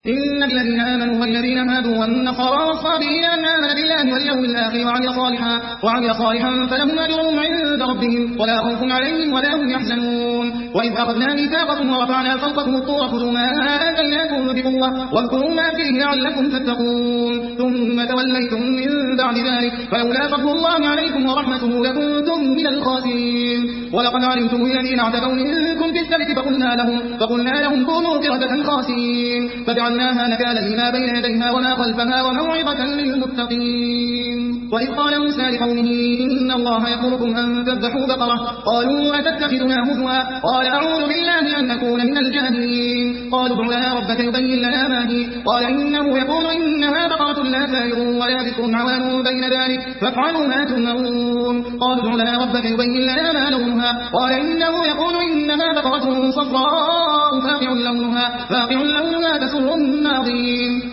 إن الذين آمنوا والذين هادوا والنصارى والصابئين من آمن بالله واليوم الآخر وعمل صالحا فلهم أجرهم عند ربهم ولا خوف عليهم ولا هم يحزنون. وإذ أخذنا ميثاقكم ورفعنا فوقكم الطور خذوا ما آتيناكم بقوة واذكروا ما فيه لعلكم تتقون ثم توليتم من بعد ذلك فلولا فضل الله عليكم ورحمته لكنتم من الخاسرين. ولقد علمتم الذين اعتدوا منكم في السبت فقلنا لهم كونوا قردة خاسرين فجعلناها نكالا لما بين يديها وما خلفها وموعظة للمتقين. وإذ قال موسى لقومه إن الله يأمركم أن تذبحوا بقرة قالوا أتتخذنا هزوا قال أعوذ بالله أن أكون من الجاهلين. قالوا ادع لنا ربك يبين لنا ما هي قال إنه يقول إنها بقرة لا ثائر ولا بكر عوان بين ذلك فافعلوا ما تؤمرون. قالوا ادع لنا ربك يبين لنا ما لونها قال إنه يقول إنها بقرة صفراء فاقع لونها تسر الناظرين.